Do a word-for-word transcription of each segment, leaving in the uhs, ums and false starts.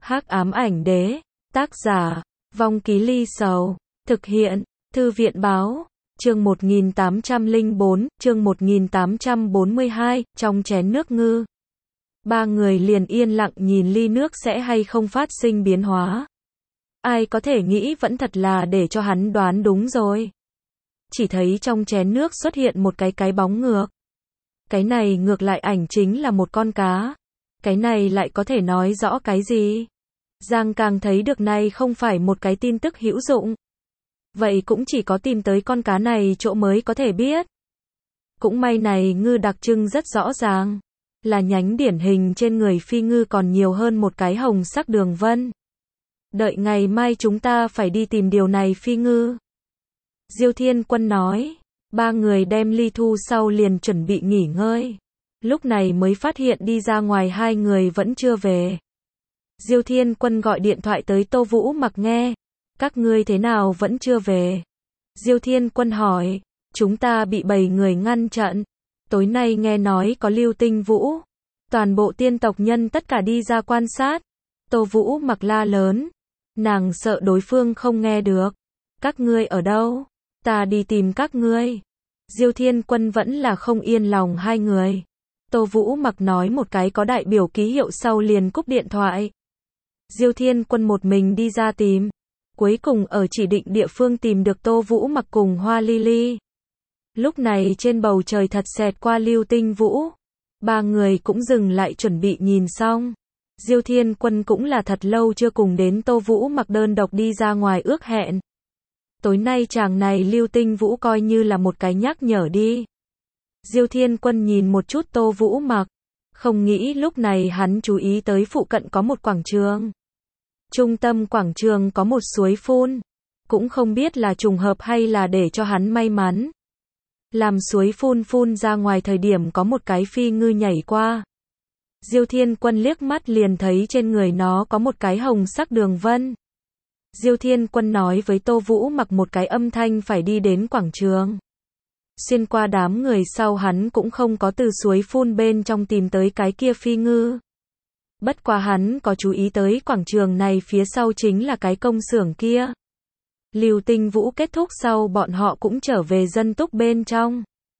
Hắc ám ảnh đế, tác giả, Vong Ký Ly Sầu, thực hiện, Thư viện báo, chương một nghìn tám trăm lẻ bốn, chương một nghìn tám trăm bốn mươi hai, trong chén nước ngư. Ba người liền yên lặng nhìn ly nước sẽ hay không phát sinh biến hóa. Ai có thể nghĩ vẫn thật là để cho hắn đoán đúng rồi. Chỉ thấy trong chén nước xuất hiện một cái cái bóng ngược. Cái này ngược lại ảnh chính là một con cá. Cái này lại có thể nói rõ cái gì? Giang càng thấy được này không phải một cái tin tức hữu dụng. Vậy cũng chỉ có tìm tới con cá này chỗ mới có thể biết. Cũng may này ngư đặc trưng rất rõ ràng. Là nhánh điển hình trên người phi ngư còn nhiều hơn một cái hồng sắc đường vân. Đợi ngày mai chúng ta phải đi tìm điều này phi ngư. Diêu Thiên Quân nói. Ba người đem ly thu sau liền chuẩn bị nghỉ ngơi. Lúc này mới phát hiện đi ra ngoài hai người vẫn chưa về. Diêu Thiên Quân gọi điện thoại tới Tô Vũ Mặc nghe. Các ngươi thế nào vẫn chưa về? Diêu Thiên Quân hỏi. Chúng ta bị bảy người ngăn chặn. Tối nay nghe nói có Lưu Tinh Vũ. Toàn bộ tiên tộc nhân tất cả đi ra quan sát. Tô Vũ Mặc la lớn. Nàng sợ đối phương không nghe được. Các ngươi ở đâu? Ta đi tìm các ngươi. Diêu Thiên Quân vẫn là không yên lòng hai người. Tô Vũ Mặc nói một cái có đại biểu ký hiệu sau liền cúp điện thoại. Diêu Thiên Quân một mình đi ra tìm. Cuối cùng ở chỉ định địa phương tìm được Tô Vũ Mặc cùng Hoa Ly Ly. Lúc này trên bầu trời thật xẹt qua Lưu Tinh Vũ. Ba người cũng dừng lại chuẩn bị nhìn xong. Diêu Thiên Quân cũng là thật lâu chưa cùng đến Tô Vũ Mặc đơn độc đi ra ngoài ước hẹn. Tối nay chàng này Lưu Tinh Vũ coi như là một cái nhắc nhở đi. Diêu Thiên Quân nhìn một chút Tô Vũ Mặc. Không nghĩ lúc này hắn chú ý tới phụ cận có một quảng trường. Trung tâm quảng trường có một suối phun. Cũng không biết là trùng hợp hay là để cho hắn may mắn. Làm suối phun phun ra ngoài thời điểm có một cái phi ngư nhảy qua. Diêu Thiên Quân liếc mắt liền thấy trên người nó có một cái hồng sắc đường vân. Diêu Thiên Quân nói với Tô Vũ Mặc một cái âm thanh phải đi đến quảng trường. Xuyên qua đám người sau hắn cũng không có từ suối phun bên trong tìm tới cái kia phi ngư. Bất quá hắn có chú ý tới quảng trường này phía sau chính là cái công xưởng kia. Lưu Tinh Vũ kết thúc sau bọn họ cũng trở về dân túc bên trong.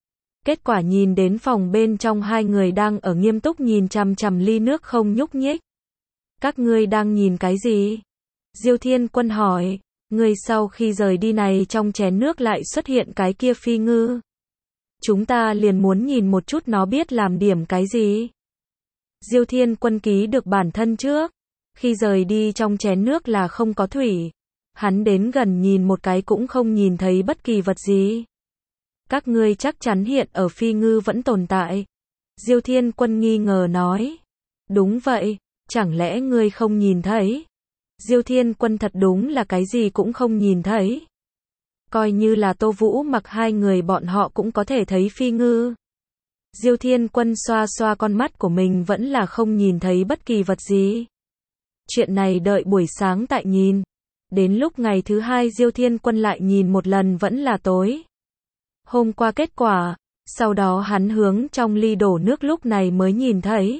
Kết quả nhìn đến phòng bên trong hai người đang ở nghiêm túc nhìn chằm chằm ly nước không nhúc nhích. Các ngươi đang nhìn cái gì? Diêu Thiên Quân hỏi. Người sau khi rời đi này trong chén nước lại xuất hiện cái kia phi ngư. Chúng ta liền muốn nhìn một chút nó biết làm điểm cái gì. Diêu Thiên Quân ký được bản thân trước. Khi rời đi trong chén nước là không có thủy. Hắn đến gần nhìn một cái cũng không nhìn thấy bất kỳ vật gì. Các ngươi chắc chắn hiện ở phi ngư vẫn tồn tại. Diêu Thiên Quân nghi ngờ nói. Đúng vậy, chẳng lẽ ngươi không nhìn thấy? Diêu Thiên Quân thật đúng là cái gì cũng không nhìn thấy. Coi như là Tô Vũ Mặc hai người bọn họ cũng có thể thấy phi ngư. Diêu Thiên Quân xoa xoa con mắt của mình vẫn là không nhìn thấy bất kỳ vật gì. Chuyện này đợi buổi sáng tại nhìn. Đến lúc ngày thứ hai Diêu Thiên Quân lại nhìn một lần vẫn là tối. Hôm qua kết quả, sau đó hắn hướng trong ly đổ nước lúc này mới nhìn thấy.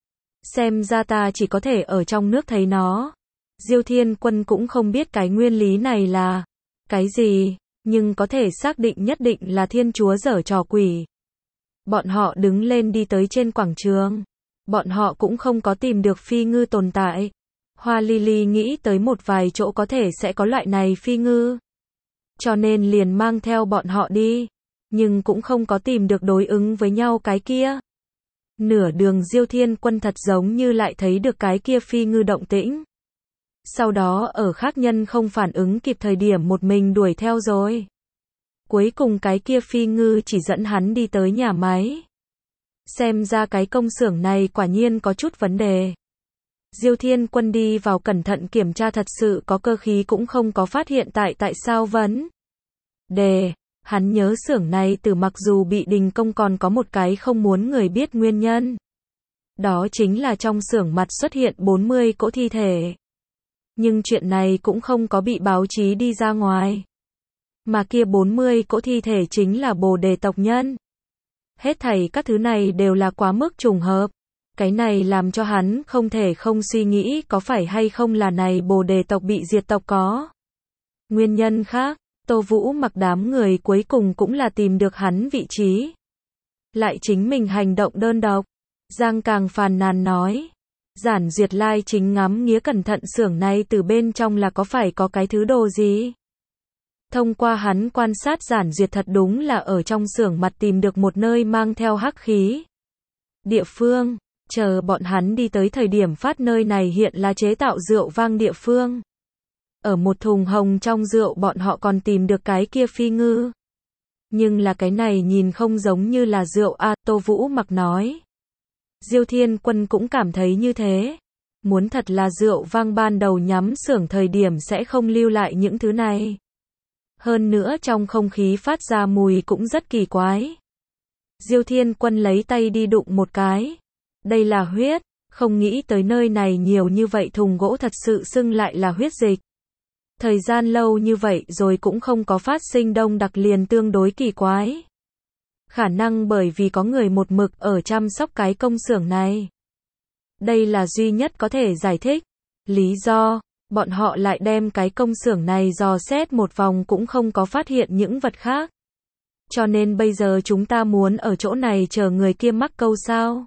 Xem ra ta chỉ có thể ở trong nước thấy nó. Diêu Thiên Quân cũng không biết cái nguyên lý này là cái gì, nhưng có thể xác định nhất định là Thiên Chúa giở trò quỷ. Bọn họ đứng lên đi tới trên quảng trường. Bọn họ cũng không có tìm được phi ngư tồn tại. Hoa Ly Ly nghĩ tới một vài chỗ có thể sẽ có loại này phi ngư. Cho nên liền mang theo bọn họ đi. Nhưng cũng không có tìm được đối ứng với nhau cái kia. Nửa đường Diêu Thiên Quân thật giống như lại thấy được cái kia phi ngư động tĩnh. Sau đó ở khác nhân không phản ứng kịp thời điểm một mình đuổi theo rồi. Cuối cùng cái kia phi ngư chỉ dẫn hắn đi tới nhà máy. Xem ra cái công xưởng này quả nhiên có chút vấn đề. Diêu Thiên Quân đi vào cẩn thận kiểm tra thật sự có cơ khí cũng không có phát hiện tại tại sao vấn đề. Hắn nhớ xưởng này từ mặc dù bị đình công còn có một cái không muốn người biết nguyên nhân. Đó chính là trong xưởng mặt xuất hiện bốn mươi cỗ thi thể. Nhưng chuyện này cũng không có bị báo chí đi ra ngoài. Mà kia bốn mươi cỗ thi thể chính là Bồ Đề tộc nhân. Hết thảy các thứ này đều là quá mức trùng hợp. Cái này làm cho hắn không thể không suy nghĩ có phải hay không là này Bồ Đề tộc bị diệt tộc có nguyên nhân khác. Tô Vũ Mặc đám người cuối cùng cũng là tìm được hắn vị trí. Lại chính mình hành động đơn độc. Giang Càng phàn nàn nói. Giản Duyệt Lai chính ngắm nghía cẩn thận xưởng này từ bên trong là có phải có cái thứ đồ gì. Thông qua hắn quan sát Giản Duyệt thật đúng là ở trong xưởng mặt tìm được một nơi mang theo hắc khí. Địa phương, chờ bọn hắn đi tới thời điểm phát nơi này hiện là chế tạo rượu vang địa phương. Ở một thùng hồng trong rượu bọn họ còn tìm được cái kia phi ngư. Nhưng là cái này nhìn không giống như là rượu a, Tô Vũ Mặc nói. Diêu Thiên Quân cũng cảm thấy như thế. Muốn thật là rượu vang ban đầu nhắm xưởng thời điểm sẽ không lưu lại những thứ này. Hơn nữa trong không khí phát ra mùi cũng rất kỳ quái. Diêu Thiên Quân lấy tay đi đụng một cái. Đây là huyết, không nghĩ tới nơi này nhiều như vậy thùng gỗ thật sự xưng lại là huyết dịch. Thời gian lâu như vậy rồi cũng không có phát sinh đông đặc liền tương đối kỳ quái. Khả năng bởi vì có người một mực ở chăm sóc cái công xưởng này. Đây là duy nhất có thể giải thích. Lý do, bọn họ lại đem cái công xưởng này dò xét một vòng cũng không có phát hiện những vật khác. Cho nên bây giờ chúng ta muốn ở chỗ này chờ người kia mắc câu sao?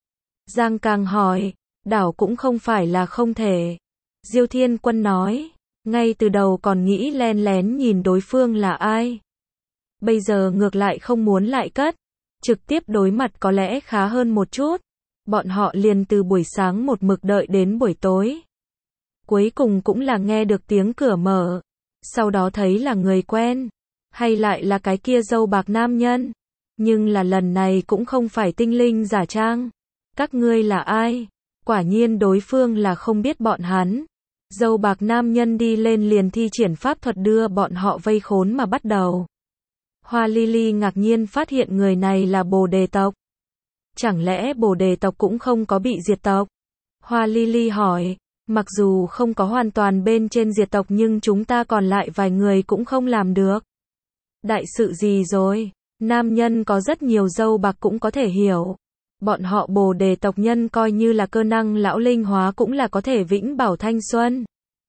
Giang Càng hỏi, đảo cũng không phải là không thể. Diêu Thiên Quân nói, ngay từ đầu còn nghĩ len lén nhìn đối phương là ai. Bây giờ ngược lại không muốn lại cất. Trực tiếp đối mặt có lẽ khá hơn một chút. Bọn họ liền từ buổi sáng một mực đợi đến buổi tối. Cuối cùng cũng là nghe được tiếng cửa mở. Sau đó thấy là người quen. Hay lại là cái kia râu bạc nam nhân. Nhưng là lần này cũng không phải tinh linh giả trang. Các ngươi là ai? Quả nhiên đối phương là không biết bọn hắn. Râu bạc nam nhân đi lên liền thi triển pháp thuật đưa bọn họ vây khốn mà bắt đầu. Hoa Lily ngạc nhiên phát hiện người này là Bồ Đề tộc. Chẳng lẽ Bồ Đề tộc cũng không có bị diệt tộc? Hoa Lily hỏi, mặc dù không có hoàn toàn bên trên diệt tộc nhưng chúng ta còn lại vài người cũng không làm được. Đại sự gì rồi? Nam nhân có rất nhiều râu bạc cũng có thể hiểu. Bọn họ Bồ Đề tộc nhân coi như là cơ năng lão linh hóa cũng là có thể vĩnh bảo thanh xuân.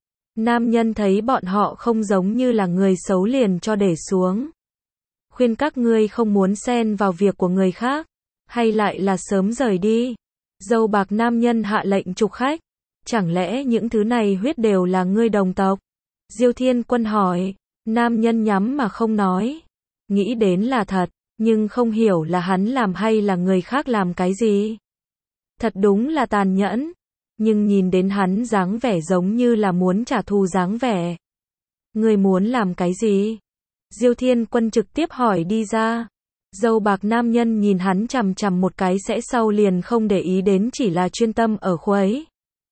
Nam nhân thấy bọn họ không giống như là người xấu liền cho để xuống. Khuyên các ngươi không muốn xen vào việc của người khác, hay lại là sớm rời đi. Râu bạc nam nhân hạ lệnh trục khách. Chẳng lẽ những thứ này huyết đều là ngươi đồng tộc? Diêu Thiên Quân hỏi. Nam nhân nhắm mà không nói. Nghĩ đến là thật, nhưng không hiểu là hắn làm hay là người khác làm cái gì. Thật đúng là tàn nhẫn. Nhưng nhìn đến hắn dáng vẻ giống như là muốn trả thù dáng vẻ. Ngươi muốn làm cái gì? Diêu Thiên Quân trực tiếp hỏi đi ra. Dâu bạc nam nhân nhìn hắn chằm chằm một cái sẽ sau liền không để ý đến chỉ là chuyên tâm ở khuấy.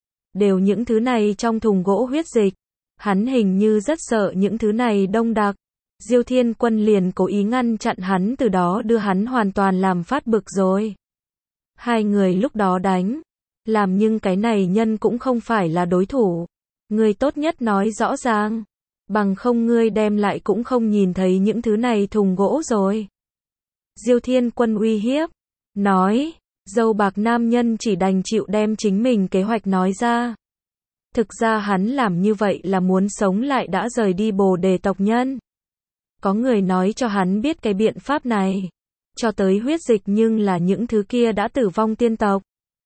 Đều những thứ này trong thùng gỗ huyết dịch. Hắn hình như rất sợ những thứ này đông đặc. Diêu Thiên Quân liền cố ý ngăn chặn hắn từ đó đưa hắn hoàn toàn làm phát bực rồi. Hai người lúc đó đánh. Làm nhưng cái này nhân cũng không phải là đối thủ. Ngươi tốt nhất nói rõ ràng. Bằng không ngươi đem lại cũng không nhìn thấy những thứ này thùng gỗ rồi. Diêu Thiên Quân uy hiếp. Nói. Dâu bạc nam nhân chỉ đành chịu đem chính mình kế hoạch nói ra. Thực ra hắn làm như vậy là muốn sống lại đã rời đi Bồ Đề tộc nhân. Có người nói cho hắn biết cái biện pháp này. Cho tới huyết dịch nhưng là những thứ kia đã tử vong tiên tộc.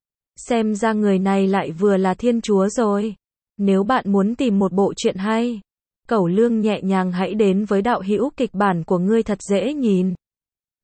Xem ra người này lại vừa là thiên chúa rồi. Nếu bạn muốn tìm một bộ truyện hay, Cẩu Lương nhẹ nhàng hãy đến với đạo hữu kịch bản của ngươi thật dễ nhìn.